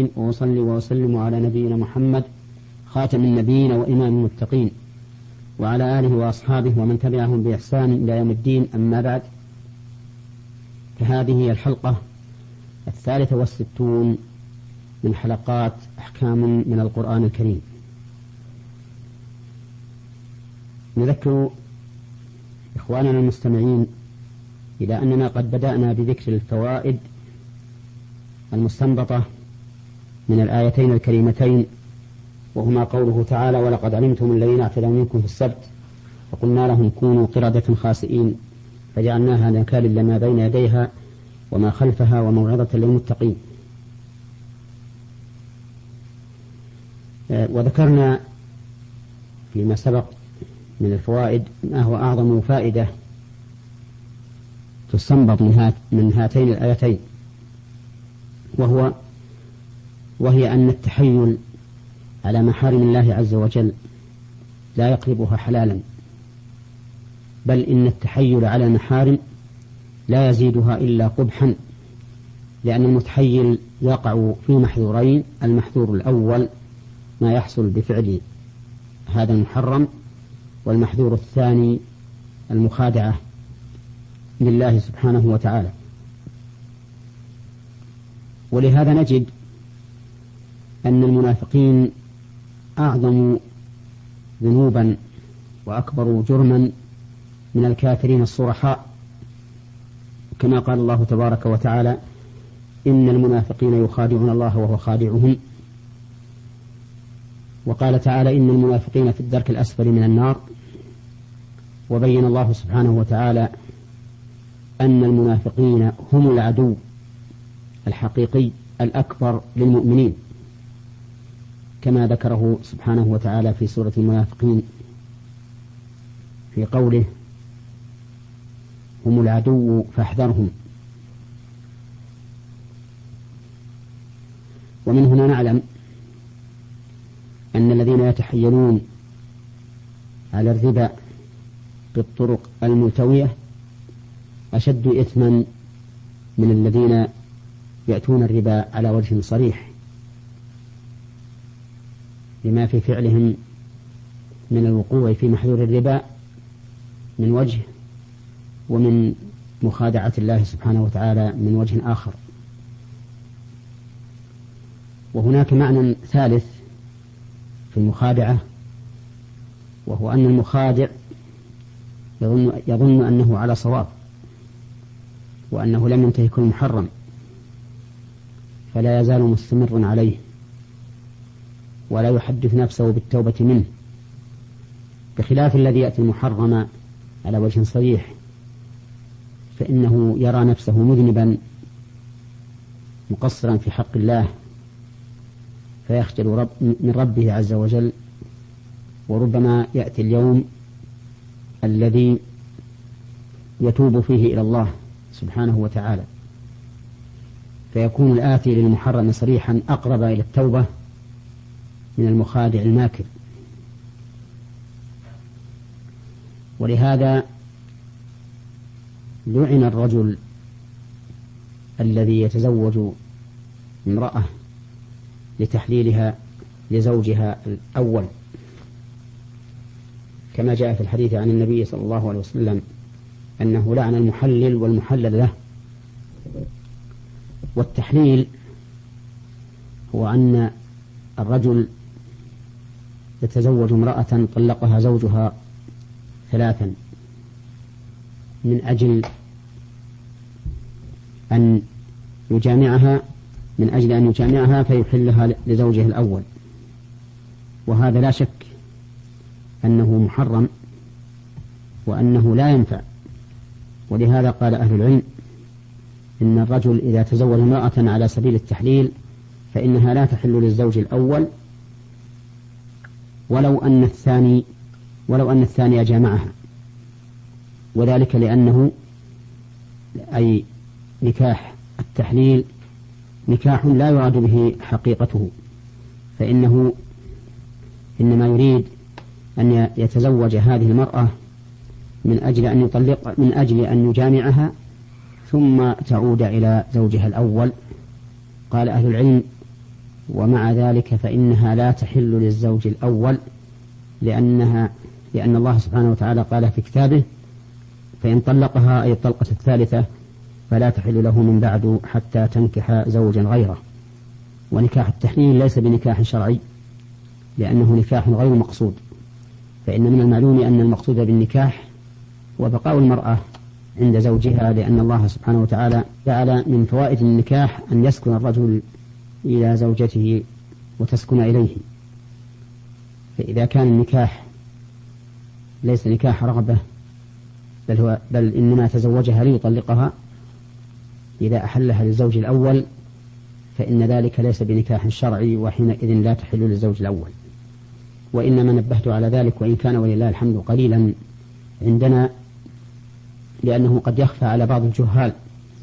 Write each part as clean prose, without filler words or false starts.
العالمين، وأصلي وأسلم على نبينا محمد خاتم النبيين وإمام المتقين، وعلى آله وأصحابه ومن تبعهم بإحسان إلى يوم الدين. أما بعد، فهذه هي الحلقة 63 من حلقات أحكام من القرآن الكريم. نذكر إخواننا المستمعين إلى أننا قد بدأنا بذكر الفوائد المستنبطة من الآيتين الكريمتين، وهما قوله تعالى: ولقد علمتم الذين اعتدوا منكم في السبت فقلنا لهم كونوا قردة خاسئين فجعلناها نكالا لما بين يديها وما خلفها وموعظة للمتقين. وذكرنا فيما سبق من الفوائد ما هو أعظم فائدة تستنبط من هاتين الآيتين، وهي أن التحيل على محارم الله عز وجل لا يقلبها حلالا، بل إن التحيل على المحارم لا يزيدها إلا قبحا، لأن المتحيل يقع في محذورين: المحذور الأول ما يحصل بفعل هذا المحرم، والمحذور الثاني المخادعة لله سبحانه وتعالى. ولهذا نجد أن المنافقين أعظم ذنوبا وأكبر جرما من الكافرين الصرحاء، كما قال الله تبارك وتعالى: إن المنافقين يخادعون الله وهو خادعهم. وقال تعالى: إن المنافقين في الدرك الأسفل من النار. وبين الله سبحانه وتعالى أن المنافقين هم العدو الحقيقي الأكبر للمؤمنين، كما ذكره سبحانه وتعالى في سورة المنافقين في قوله: هم العدو فاحذرهم. ومن هنا نعلم أن الذين يتحيلون على الربا بالطرق الملتوية أشد إثما من الذين يأتون الربا على وجه صريح، لما في فعلهم من الوقوع في محذور الربا من وجه، ومن مخادعة الله سبحانه وتعالى من وجه آخر. وهناك معنى ثالث في المخادعة، وهو أن المخادع يظن أنه على صواب، وأنه لم ينتهك المحرم فلا يزال مستمرا عليه، ولا يحدث نفسه بالتوبة منه، بخلاف الذي يأتي المحرم على وجه صريح، فإنه يرى نفسه مذنبا مقصرا في حق الله، فيخجل من ربه عز وجل. وربما يأتي اليوم الذي يتوب فيه إلى الله سبحانه وتعالى، فيكون الآتي للمحرم صريحا أقرب إلى التوبة من المخادع الماكر. ولهذا لعن الرجل الذي يتزوج امرأة لتحليلها لزوجها الأول، كما جاء في الحديث عن النبي صلى الله عليه وسلم أنه لعن المحلل والمحلل له. والتحليل هو أن الرجل يتزوج امرأة طلقها زوجها 3 من أجل أن يجامعها فيحلها لزوجه الأول، وهذا لا شك أنه محرم وأنه لا ينفع. ولهذا قال أهل العلم إن الرجل إذا تزوج امرأة على سبيل التحليل فإنها لا تحل للزوج الأول ولو أن الثاني جامعها، وذلك لأنه أي نكاح التحليل نكاح لا يراد به حقيقته، فإنه إنما يريد أن يتزوج هذه المرأة من أجل أن يجامعها ثم تعود إلى زوجها الأول. قال أهل العلم ومع ذلك فإنها لا تحل للزوج الأول لأن الله سبحانه وتعالى قال في كتابه: فإن طلقها أي الطلقة الثالثة فلا تحل له من بعد حتى تنكح زوجا غيره. ونكاح التحليل ليس بنكاح شرعي لأنه نكاح غير مقصود، فإن من المعلوم أن المقصود بالنكاح هو بقاء المرأة عند زوجها، لأن الله سبحانه وتعالى جعل من فوائد النكاح أن يسكن الرجل إلى زوجته وتسكن إليه. فإذا كان النكاح ليس نكاح رغبة بل إنما تزوجها ليطلقها، إذا أحلها للزوج الأول فإن ذلك ليس بنكاح شرعي، وحينئذ لا تحل للزوج الأول. وإنما نبهت على ذلك، وإن كان ولله الحمد قليلا عندنا، لأنه قد يخفى على بعض الجهال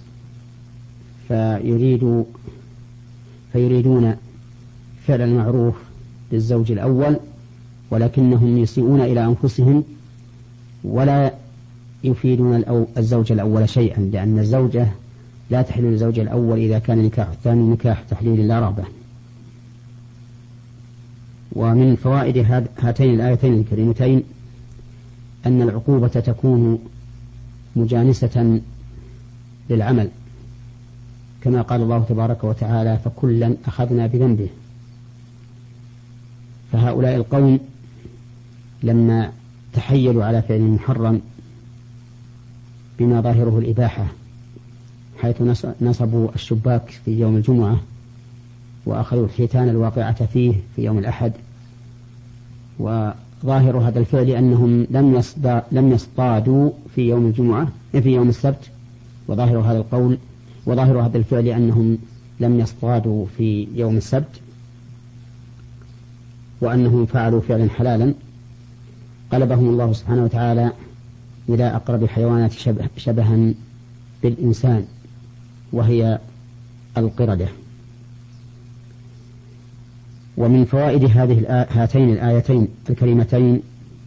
فيريدون فعل المعروف للزوج الأول ولكنهم يسيئون إلى أنفسهم ولا يفيدون الزوج الأول شيئا، لأن الزوجة لا تحل للزوج الأول إذا كان نكاح الثاني نكاح تحليل لا رغبة. ومن فوائد هاتين الآيتين الكريمتين أن العقوبة تكون مجانسة للعمل، كما قال الله تبارك وتعالى: فكلا أخذنا بذنبه. فهؤلاء القوم لما تحيلوا على فعل محرم بما ظاهره الإباحة، حيث نصبوا الشباك في يوم الجمعة وأخذوا الحيتان الواقعة فيه في يوم الأحد، وظاهر هذا الفعل أنهم لم يصطادوا في يوم الجمعة في يوم السبت، وظاهر هذا الفعل أنهم لم يصطادوا في يوم السبت، وأنهم فعلوا فعلا حلالا قلبهم الله سبحانه وتعالى إلى أقرب الحيوانات شبها بالإنسان، وهي القردة. ومن فوائد هاتين الآيتين الكريمتين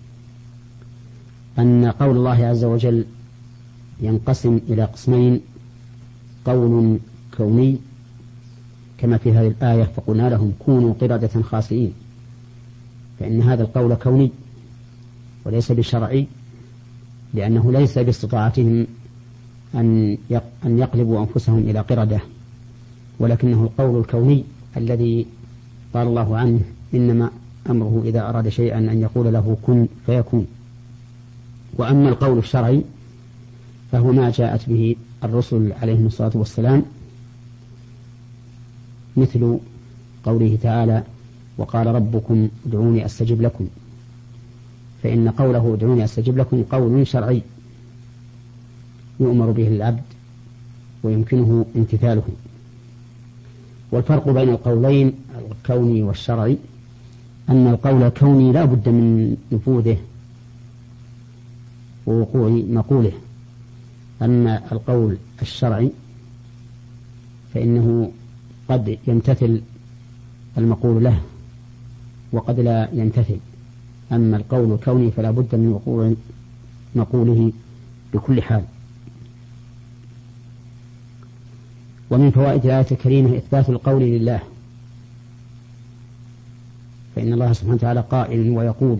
أن قول الله عز وجل ينقسم إلى قسمين: قول كوني كما في هذه الآية: فقلنا لهم كونوا قردة خاسئين، فإن هذا القول كوني وليس بشرعي، لأنه ليس باستطاعتهم أن يقلبوا أنفسهم إلى قردة، ولكنه القول الكوني الذي قال الله عنه: إنما أمره إذا أراد شيئا أن يقول له كن فيكون. وأما القول الشرعي فهو ما جاءت به الرسل عليهم الصلاة والسلام، مثل قوله تعالى: وقال ربكم ادعوني أستجب لكم، فإن قوله ادعوني أستجب لكم قول شرعي يؤمر به العبد ويمكنه امتثاله. والفرق بين القولين الكوني والشرعي أن القول الكوني لا بد من نفوذه ووقوع مقوله، أما القول الشرعي فإنه قد يمتثل المقول له وقد لا يمتثل، أما القول الكوني فلا بد من وقوع مقوله بكل حال. ومن فوائد الآية الكريمة إثبات القول لله، فإن الله سبحانه وتعالى قائل ويقول،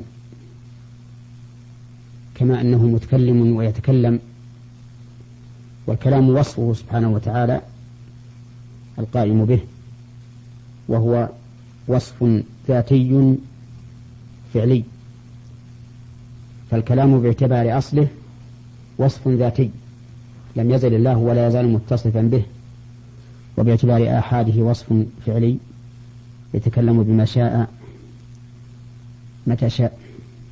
كما أنه متكلم ويتكلم، والكلام وصفه سبحانه وتعالى القائم به، وهو وصف ذاتي فعلي، فالكلام باعتبار أصله وصف ذاتي لم يزل الله ولا يزال متصفا به، وباعتبار آحاده وصف فعلي يتكلم بما شاء متى شاء.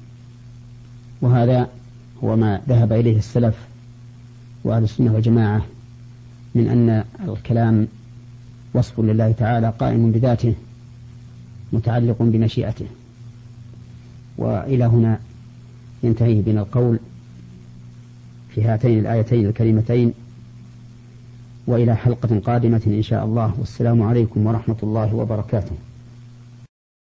وهذا هو ما ذهب إليه السلف وأهل السنة والجماعة من أن الكلام وصف لله تعالى قائم بذاته متعلق بمشيئته. وإلى هنا ينتهي بنا القول في هاتين الآيتين الكريمتين، وإلى حلقة قادمة إن شاء الله، والسلام عليكم ورحمة الله وبركاته.